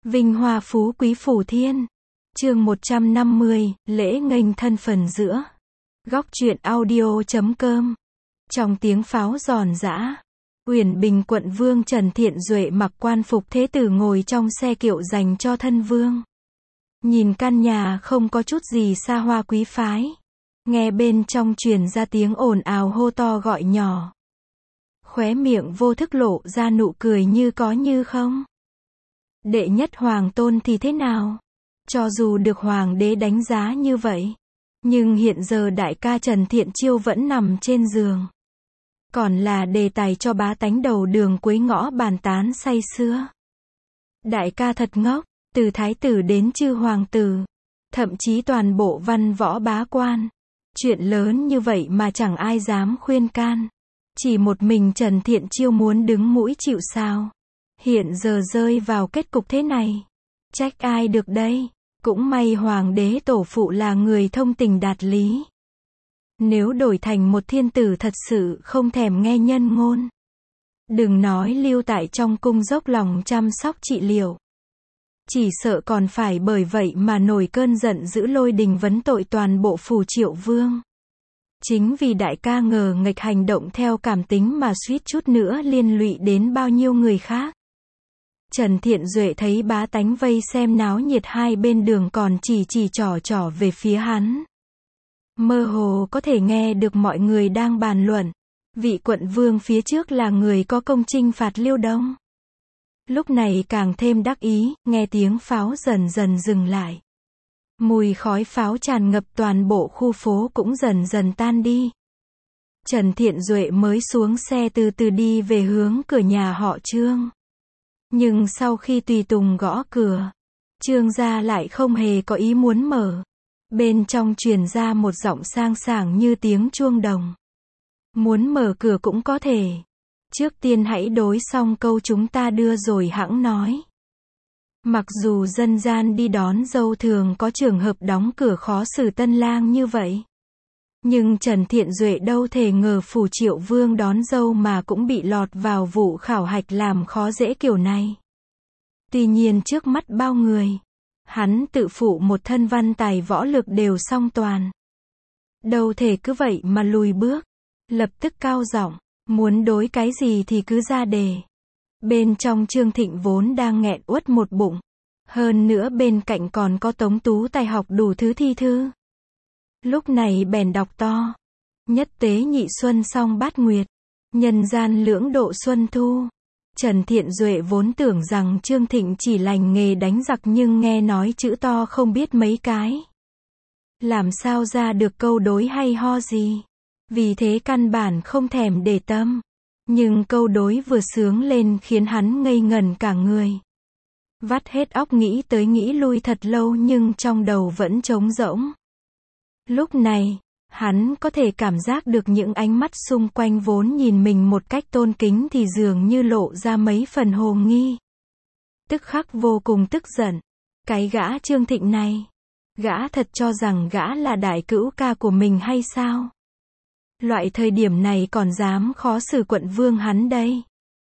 Vinh hoa phú quý phủ thiên. Chương 150, lễ nghênh thân phần giữa. Góc truyện audio.com. Trong tiếng pháo giòn giã, Uyển Bình quận vương Trần Thiện Duệ mặc quan phục thế tử ngồi trong xe kiệu dành cho thân vương. Nhìn căn nhà không có chút gì xa hoa quý phái. Nghe bên trong truyền ra tiếng ồn ào hô to gọi nhỏ. Khóe miệng vô thức lộ ra nụ cười như có như không. Đệ nhất hoàng tôn thì thế nào? Cho dù được hoàng đế đánh giá như vậy, nhưng hiện giờ đại ca Trần Thiện Chiêu vẫn nằm trên giường. Còn là đề tài cho bá tánh đầu đường cuối ngõ bàn tán say sưa. Đại ca thật ngốc, từ thái tử đến chư hoàng tử, thậm chí toàn bộ văn võ bá quan. Chuyện lớn như vậy mà chẳng ai dám khuyên can. Chỉ một mình Trần Thiện Chiêu muốn đứng mũi chịu sào. Hiện giờ rơi vào kết cục thế này. Trách ai được đây? Cũng may hoàng đế tổ phụ là người thông tình đạt lý. Nếu đổi thành một thiên tử thật sự không thèm nghe nhân ngôn. Đừng nói lưu tại trong cung dốc lòng chăm sóc trị liệu. Chỉ sợ còn phải bởi vậy mà nổi cơn giận dữ lôi đình vấn tội toàn bộ phủ Triệu Vương. Chính vì đại ca ngờ nghệch hành động theo cảm tính mà suýt chút nữa liên lụy đến bao nhiêu người khác. Trần Thiện Duệ thấy bá tánh vây xem náo nhiệt hai bên đường còn chỉ trỏ về phía hắn. Mơ hồ có thể nghe được mọi người đang bàn luận. Vị quận vương phía trước là người có công chinh phạt Liêu Đông. Lúc này càng thêm đắc ý, nghe tiếng pháo dần dần dừng lại. Mùi khói pháo tràn ngập toàn bộ khu phố cũng dần dần tan đi. Trần Thiện Duệ mới xuống xe từ từ đi về hướng cửa nhà họ Trương. Nhưng sau khi tùy tùng gõ cửa, Trương gia lại không hề có ý muốn mở. Bên trong truyền ra một giọng sang sảng như tiếng chuông đồng. Muốn mở cửa cũng có thể. Trước tiên hãy đối xong câu chúng ta đưa rồi hẵng nói. Mặc dù dân gian đi đón dâu thường có trường hợp đóng cửa khó xử tân lang như vậy. Nhưng Trần Thiện Duệ đâu thể ngờ phủ Triệu Vương đón dâu mà cũng bị lọt vào vụ khảo hạch làm khó dễ kiểu này. Tuy nhiên trước mắt bao người, hắn tự phụ một thân văn tài võ lực đều song toàn. Đâu thể cứ vậy mà lùi bước, lập tức cao giọng, muốn đối cái gì thì cứ ra đề. Bên trong Trương Thịnh vốn đang nghẹn uất một bụng. Hơn nữa bên cạnh còn có Tống Tú tài học đủ thứ thi thư. Lúc này bèn đọc to. Nhất tế nhị xuân song bát nguyệt. Nhân gian lưỡng độ xuân thu. Trần Thiện Duệ vốn tưởng rằng Trương Thịnh chỉ lành nghề đánh giặc nhưng nghe nói chữ to không biết mấy cái. Làm sao ra được câu đối hay ho gì. Vì thế căn bản không thèm để tâm. Nhưng câu đối vừa sướng lên khiến hắn ngây ngẩn cả người. Vắt hết óc nghĩ tới nghĩ lui thật lâu nhưng trong đầu vẫn trống rỗng. Lúc này, hắn có thể cảm giác được những ánh mắt xung quanh vốn nhìn mình một cách tôn kính thì dường như lộ ra mấy phần hồ nghi. Tức khắc vô cùng tức giận. Cái gã Trương Thịnh này, gã thật cho rằng gã là đại cữu ca của mình hay sao? Loại thời điểm này còn dám khó xử quận vương hắn đây.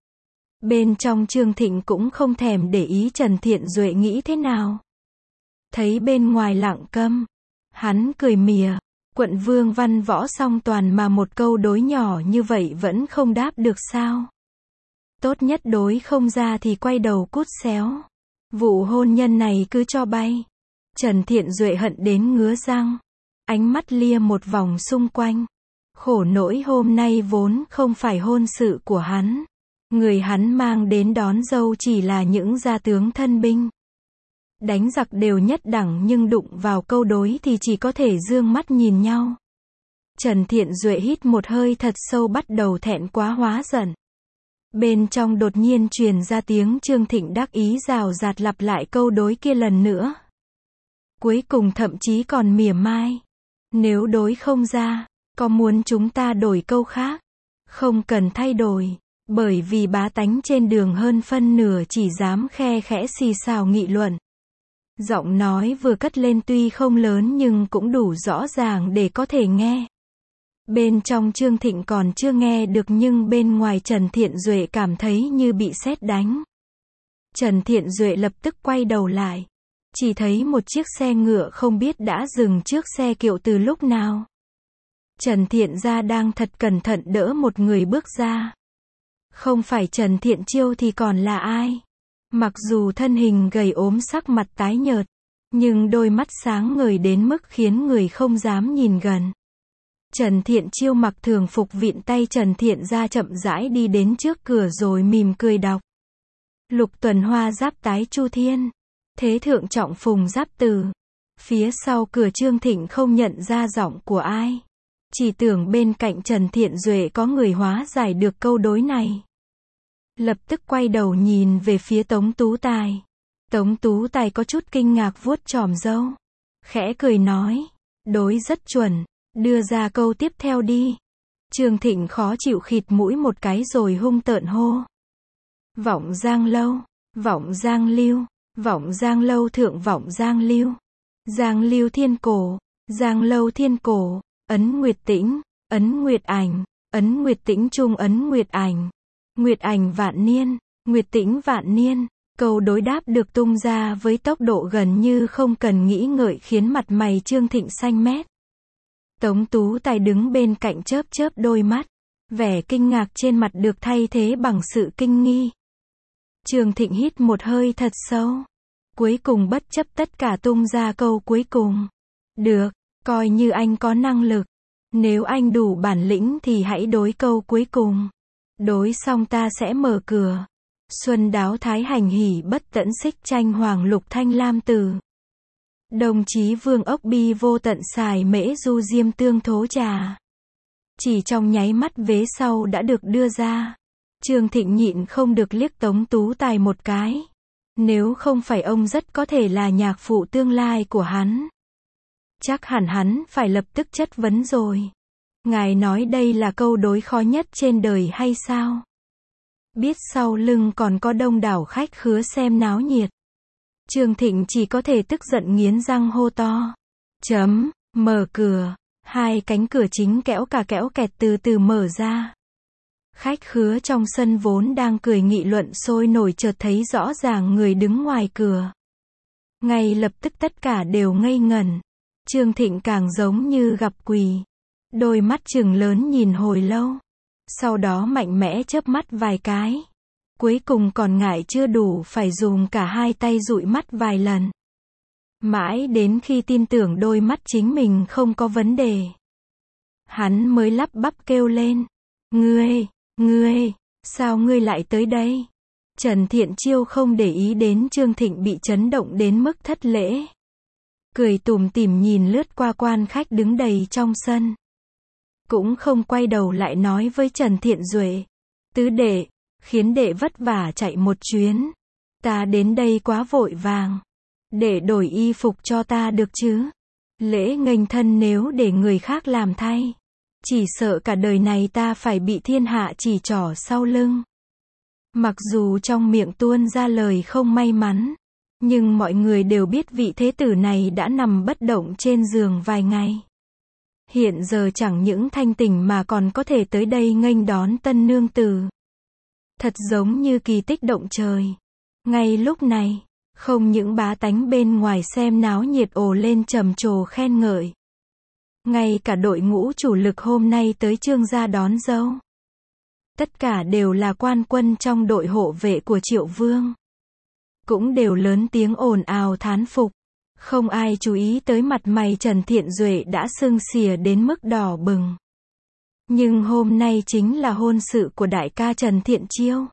Bên trong Trương Thịnh cũng không thèm để ý Trần Thiện Duệ nghĩ thế nào. Thấy bên ngoài lặng câm, hắn cười mỉa, quận vương văn võ song toàn mà một câu đối nhỏ như vậy vẫn không đáp được sao. Tốt nhất đối không ra thì quay đầu cút xéo. Vụ hôn nhân này cứ cho bay. Trần Thiện Duệ hận đến ngứa răng. Ánh mắt lia một vòng xung quanh. Khổ nỗi hôm nay vốn không phải hôn sự của hắn. Người hắn mang đến đón dâu chỉ là những gia tướng thân binh. Đánh giặc đều nhất đẳng nhưng đụng vào câu đối thì chỉ có thể dương mắt nhìn nhau. Trần Thiện Duệ hít một hơi thật sâu bắt đầu thẹn quá hóa giận. Bên trong đột nhiên truyền ra tiếng Trương Thịnh đắc ý rào rạt lặp lại câu đối kia lần nữa. Cuối cùng thậm chí còn mỉa mai. Nếu đối không ra, có muốn chúng ta đổi câu khác? Không cần thay đổi. Bởi vì bá tánh trên đường hơn phân nửa chỉ dám khe khẽ xì xào nghị luận. Giọng nói vừa cất lên tuy không lớn nhưng cũng đủ rõ ràng để có thể nghe. Bên trong Trương Thịnh còn chưa nghe được nhưng bên ngoài Trần Thiện Duệ cảm thấy như bị sét đánh. Trần Thiện Duệ lập tức quay đầu lại. Chỉ thấy một chiếc xe ngựa không biết đã dừng trước xe kiệu từ lúc nào. Trần Thiện Gia đang thật cẩn thận đỡ một người bước ra. Không phải Trần Thiện Chiêu thì còn là ai? Mặc dù thân hình gầy ốm, sắc mặt tái nhợt, nhưng đôi mắt sáng ngời đến mức khiến người không dám nhìn gần. Trần Thiện Chiêu mặc thường phục vịn tay Trần Thiện Gia chậm rãi đi đến trước cửa rồi mỉm cười đọc. Lục tuần hoa giáp tái chu thiên. Thế thượng trọng phùng giáp từ. Phía sau cửa Trương Thịnh không nhận ra giọng của ai. Chỉ tưởng bên cạnh Trần Thiện Duệ có người hóa giải được câu đối này. Lập tức quay đầu nhìn về phía Tống Tú Tài. Tống Tú Tài có chút kinh ngạc vuốt chòm râu. Khẽ cười nói. Đối rất chuẩn. Đưa ra câu tiếp theo đi. Trương Thịnh khó chịu khịt mũi một cái rồi hung tợn hô. Vọng Giang Lâu. Vọng Giang Lưu. Vọng Giang Lâu thượng vọng Giang Lưu. Giang Lưu thiên cổ. Giang Lâu thiên cổ. Ấn Nguyệt Tĩnh. Ấn Nguyệt Ảnh. Ấn Nguyệt Tĩnh trung ấn Nguyệt Ảnh. Nguyệt Ảnh vạn niên. Nguyệt Tĩnh vạn niên. Câu đối đáp được tung ra với tốc độ gần như không cần nghĩ ngợi khiến mặt mày Trương Thịnh xanh mét. Tống Tú Tài đứng bên cạnh chớp chớp đôi mắt. Vẻ kinh ngạc trên mặt được thay thế bằng sự kinh nghi. Trương Thịnh hít một hơi thật sâu. Cuối cùng bất chấp tất cả tung ra câu cuối cùng. Được, coi như anh có năng lực. Nếu anh đủ bản lĩnh thì hãy đối câu cuối cùng. Đối xong ta sẽ mở cửa. Xuân đáo thái hành hỷ bất tẫn xích tranh hoàng lục thanh lam từ. Đồng chí vương ốc bi vô tận xài mễ du diêm tương thố trà. Chỉ trong nháy mắt vế sau đã được đưa ra. Trương Thịnh nhịn không được liếc Tống Tú Tài một cái. Nếu không phải ông rất có thể là nhạc phụ tương lai của hắn. Chắc hẳn hắn phải lập tức chất vấn rồi. Ngài nói đây là câu đối khó nhất trên đời hay sao? Biết sau lưng còn có đông đảo khách khứa xem náo nhiệt. Trương Thịnh chỉ có thể tức giận nghiến răng hô to. Mở cửa. Hai cánh cửa chính kẽo cả kẽo kẹt từ từ mở ra. Khách khứa trong sân vốn đang cười nghị luận sôi nổi chợt thấy rõ ràng người đứng ngoài cửa. Ngay lập tức tất cả đều ngây ngẩn. Trương Thịnh càng giống như gặp quỷ. Đôi mắt trừng lớn nhìn hồi lâu. Sau đó mạnh mẽ chớp mắt vài cái. Cuối cùng còn ngại chưa đủ phải dùng cả hai tay dụi mắt vài lần. Mãi đến khi tin tưởng đôi mắt chính mình không có vấn đề. Hắn mới lắp bắp kêu lên. Ngươi, sao ngươi lại tới đây? Trần Thiện Chiêu không để ý đến Trương Thịnh bị chấn động đến mức thất lễ. Cười tủm tỉm nhìn lướt qua quan khách đứng đầy trong sân. Cũng không quay đầu lại nói với Trần Thiện Duệ. Tứ đệ, khiến đệ vất vả chạy một chuyến. Ta đến đây quá vội vàng. Đệ đổi y phục cho ta được chứ? Lễ nghênh thân nếu để người khác làm thay. Chỉ sợ cả đời này ta phải bị thiên hạ chỉ trỏ sau lưng. Mặc dù trong miệng tuôn ra lời không may mắn. Nhưng mọi người đều biết vị thế tử này đã nằm bất động trên giường vài ngày. Hiện giờ chẳng những thanh tỉnh mà còn có thể tới đây nghênh đón tân nương tử. Thật giống như kỳ tích động trời. Ngay lúc này, không những bá tánh bên ngoài xem náo nhiệt ồ lên trầm trồ khen ngợi. Ngay cả đội ngũ chủ lực hôm nay tới Trương gia đón dâu. Tất cả đều là quan quân trong đội hộ vệ của Triệu Vương. Cũng đều lớn tiếng ồn ào thán phục. Không ai chú ý tới mặt mày Trần Thiện Duệ đã sưng xìa đến mức đỏ bừng. Nhưng hôm nay chính là hôn sự của đại ca Trần Thiện Chiêu.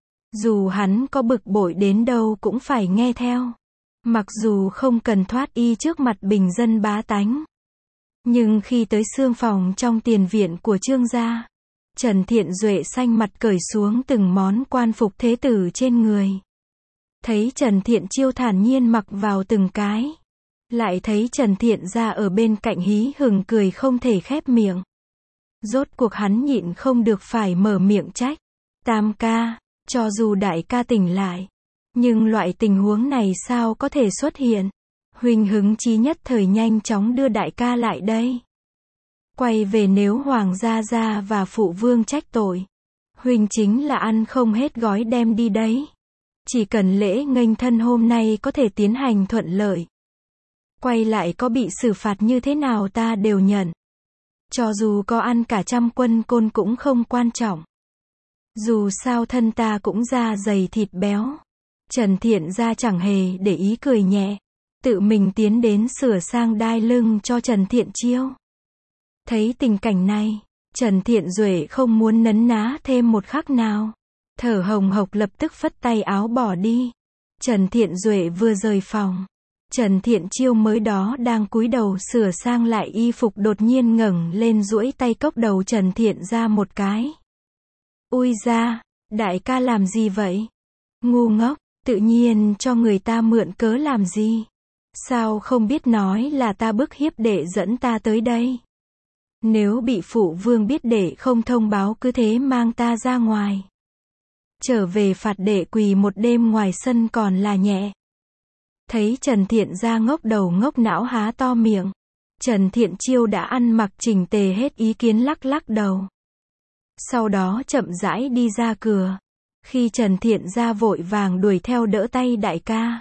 Dù hắn có bực bội đến đâu cũng phải nghe theo. Mặc dù không cần thoát y trước mặt bình dân bá tánh. Nhưng khi tới xương phòng trong tiền viện của Trương gia, Trần Thiện Duệ xanh mặt cởi xuống từng món quan phục thế tử trên người. Thấy Trần Thiện Chiêu thản nhiên mặc vào từng cái. Lại thấy Trần Thiện Gia ở bên cạnh hí hửng cười không thể khép miệng. Rốt cuộc hắn nhịn không được phải mở miệng trách. Tam ca, cho dù đại ca tỉnh lại. Nhưng loại tình huống này sao có thể xuất hiện? Huỳnh hứng chí nhất thời nhanh chóng đưa đại ca lại đây. Quay về nếu Hoàng gia gia và phụ vương trách tội. Huỳnh chính là ăn không hết gói đem đi đấy. Chỉ cần lễ nghênh thân hôm nay có thể tiến hành thuận lợi. Quay lại có bị xử phạt như thế nào ta đều nhận. Cho dù có ăn cả 100 quân côn cũng không quan trọng. Dù sao thân ta cũng da dày thịt béo. Trần Thiện Gia chẳng hề để ý, cười nhẹ. Tự mình tiến đến sửa sang đai lưng cho Trần Thiện Chiêu. Thấy tình cảnh này, Trần Thiện Duệ không muốn nấn ná thêm một khắc nào. Thở hồng hộc lập tức phất tay áo bỏ đi. Trần Thiện Duệ vừa rời phòng. Trần Thiện Chiêu mới đó đang cúi đầu sửa sang lại y phục đột nhiên ngẩng lên duỗi tay cốc đầu Trần Thiện ra một cái. Ui da, đại ca làm gì vậy? Ngu ngốc, tự nhiên cho người ta mượn cớ làm gì? Sao không biết nói là ta bức hiếp đệ dẫn ta tới đây? Nếu bị phụ vương biết đệ không thông báo cứ thế mang ta ra ngoài. Trở về phạt đệ quỳ một đêm ngoài sân còn là nhẹ. Thấy Trần Thiện Gia ngốc đầu ngốc não há to miệng. Trần Thiện Chiêu đã ăn mặc chỉnh tề hết ý kiến lắc lắc đầu. Sau đó chậm rãi đi ra cửa. Khi Trần Thiện Gia vội vàng đuổi theo đỡ tay đại ca.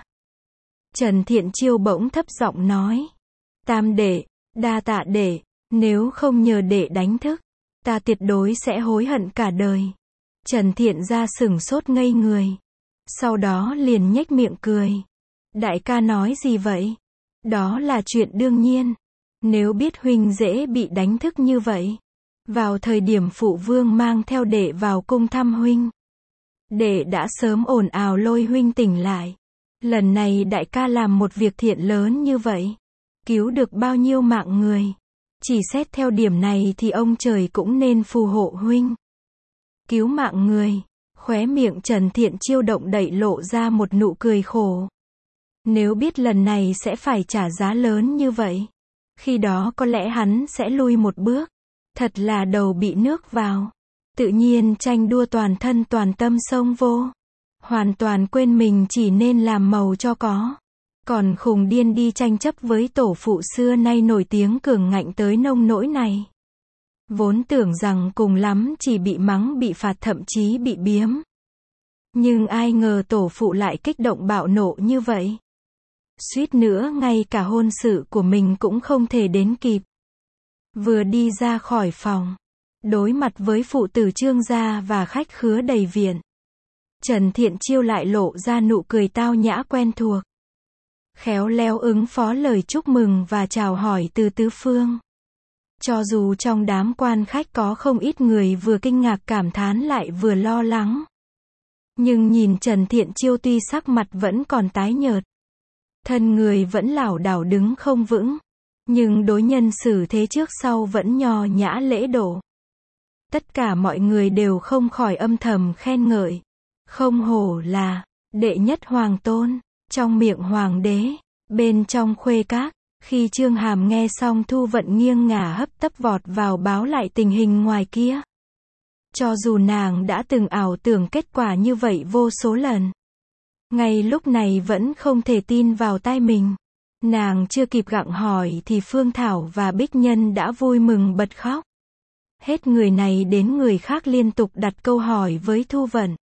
Trần Thiện Chiêu bỗng thấp giọng nói. Tam đệ, đa tạ đệ, nếu không nhờ đệ đánh thức, ta tuyệt đối sẽ hối hận cả đời. Trần Thiện Gia sửng sốt ngây người. Sau đó liền nhếch miệng cười. Đại ca nói gì vậy? Đó là chuyện đương nhiên. Nếu biết huynh dễ bị đánh thức như vậy. Vào thời điểm phụ vương mang theo đệ vào cung thăm huynh. Đệ đã sớm ồn ào lôi huynh tỉnh lại. Lần này đại ca làm một việc thiện lớn như vậy. Cứu được bao nhiêu mạng người. Chỉ xét theo điểm này thì ông trời cũng nên phù hộ huynh. Cứu mạng người. Khóe miệng Trần Thiện Chiêu động đậy lộ ra một nụ cười khổ. Nếu biết lần này sẽ phải trả giá lớn như vậy. Khi đó có lẽ hắn sẽ lui một bước. Thật là đầu bị nước vào. Tự nhiên tranh đua toàn thân toàn tâm xông vô. Hoàn toàn quên mình chỉ nên làm màu cho có. Còn khùng điên đi tranh chấp với tổ phụ xưa nay nổi tiếng cường ngạnh tới nông nỗi này. Vốn tưởng rằng cùng lắm chỉ bị mắng bị phạt thậm chí bị biếm. Nhưng ai ngờ tổ phụ lại kích động bạo nộ như vậy. Suýt nữa ngay cả hôn sự của mình cũng không thể đến kịp. Vừa đi ra khỏi phòng, đối mặt với phụ tử Trương gia và khách khứa đầy viện. Trần Thiện Chiêu lại lộ ra nụ cười tao nhã quen thuộc. Khéo léo ứng phó lời chúc mừng và chào hỏi từ tứ phương. Cho dù trong đám quan khách có không ít người vừa kinh ngạc cảm thán lại vừa lo lắng. Nhưng nhìn Trần Thiện Chiêu tuy sắc mặt vẫn còn tái nhợt. Thân người vẫn lảo đảo đứng không vững. Nhưng đối nhân xử thế trước sau vẫn nho nhã lễ độ. Tất cả mọi người đều không khỏi âm thầm khen ngợi. Không hổ là đệ nhất hoàng tôn, trong miệng hoàng đế, bên trong khuê các. Khi Trương Hàm nghe xong Thu Vận nghiêng ngả hấp tấp vọt vào báo lại tình hình ngoài kia. Cho dù nàng đã từng ảo tưởng kết quả như vậy vô số lần. Ngay lúc này vẫn không thể tin vào tai mình. Nàng chưa kịp gặng hỏi thì Phương Thảo và Bích Nhân đã vui mừng bật khóc. Hết người này đến người khác liên tục đặt câu hỏi với Thu Vận.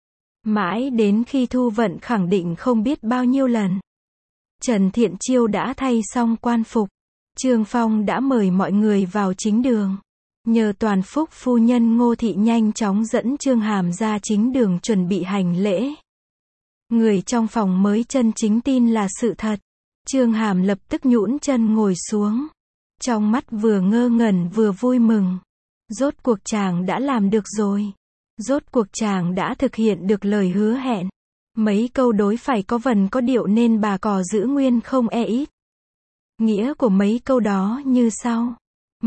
Mãi đến khi Thu Vận khẳng định không biết bao nhiêu lần. Trần Thiện Chiêu đã thay xong quan phục. Trương Phong đã mời mọi người vào chính đường. Nhờ Toàn Phúc phu nhân Ngô Thị nhanh chóng dẫn Trương Hàm ra chính đường chuẩn bị hành lễ. Người trong phòng mới chân chính tin là sự thật. Trương Hàm lập tức nhũn chân ngồi xuống. Trong mắt vừa ngơ ngẩn vừa vui mừng. Rốt cuộc chàng đã làm được rồi. Rốt cuộc chàng đã thực hiện được lời hứa hẹn. Mấy câu đối phải có vần có điệu nên bà cò giữ nguyên không e ít. Nghĩa của mấy câu đó như sau.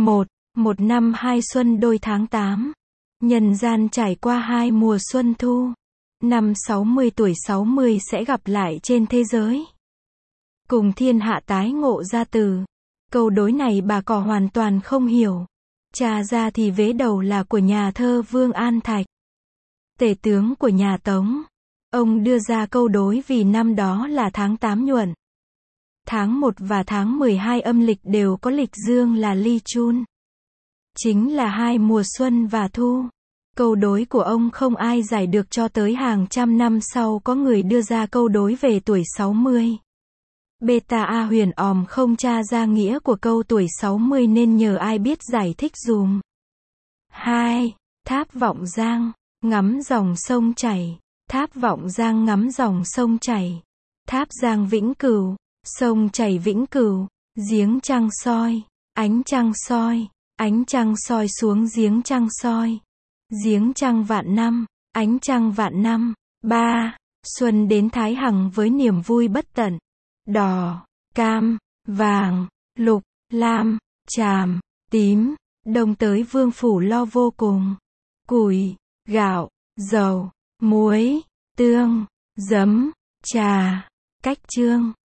1 năm 2 xuân đôi tháng 8. Nhân gian trải qua 2 mùa xuân thu. Năm 60 tuổi 60 sẽ gặp lại trên thế giới. Cùng thiên hạ tái ngộ ra từ. Câu đối này bà cò hoàn toàn không hiểu. Tra ra thì vế đầu là của nhà thơ Vương An Thạch. Tể tướng của nhà Tống. Ông đưa ra câu đối vì năm đó là tháng 8 nhuận. Tháng 1 và tháng 12 âm lịch đều có lịch dương là Ly Chun. Chính là 2 mùa xuân và thu. Câu đối của ông không ai giải được cho tới hàng trăm năm sau có người đưa ra câu đối về tuổi 60. Beta A Huyền òm không tra ra nghĩa của câu tuổi 60 nên nhờ ai biết giải thích dùm. 2. Tháp Vọng Giang, ngắm dòng sông chảy. Tháp Vọng Giang ngắm dòng sông chảy. Tháp Giang Vĩnh Cửu, sông chảy Vĩnh Cửu, giếng trăng soi, ánh trăng soi, ánh trăng soi xuống giếng trăng soi. Giếng trăng vạn năm, ánh trăng vạn năm. 3. Xuân đến Thái Hằng với niềm vui bất tận. Đỏ, cam, vàng, lục, lam, tràm, tím, đông tới vương phủ lo vô cùng. Củi, gạo, dầu, muối, tương, giấm, trà, cách chương.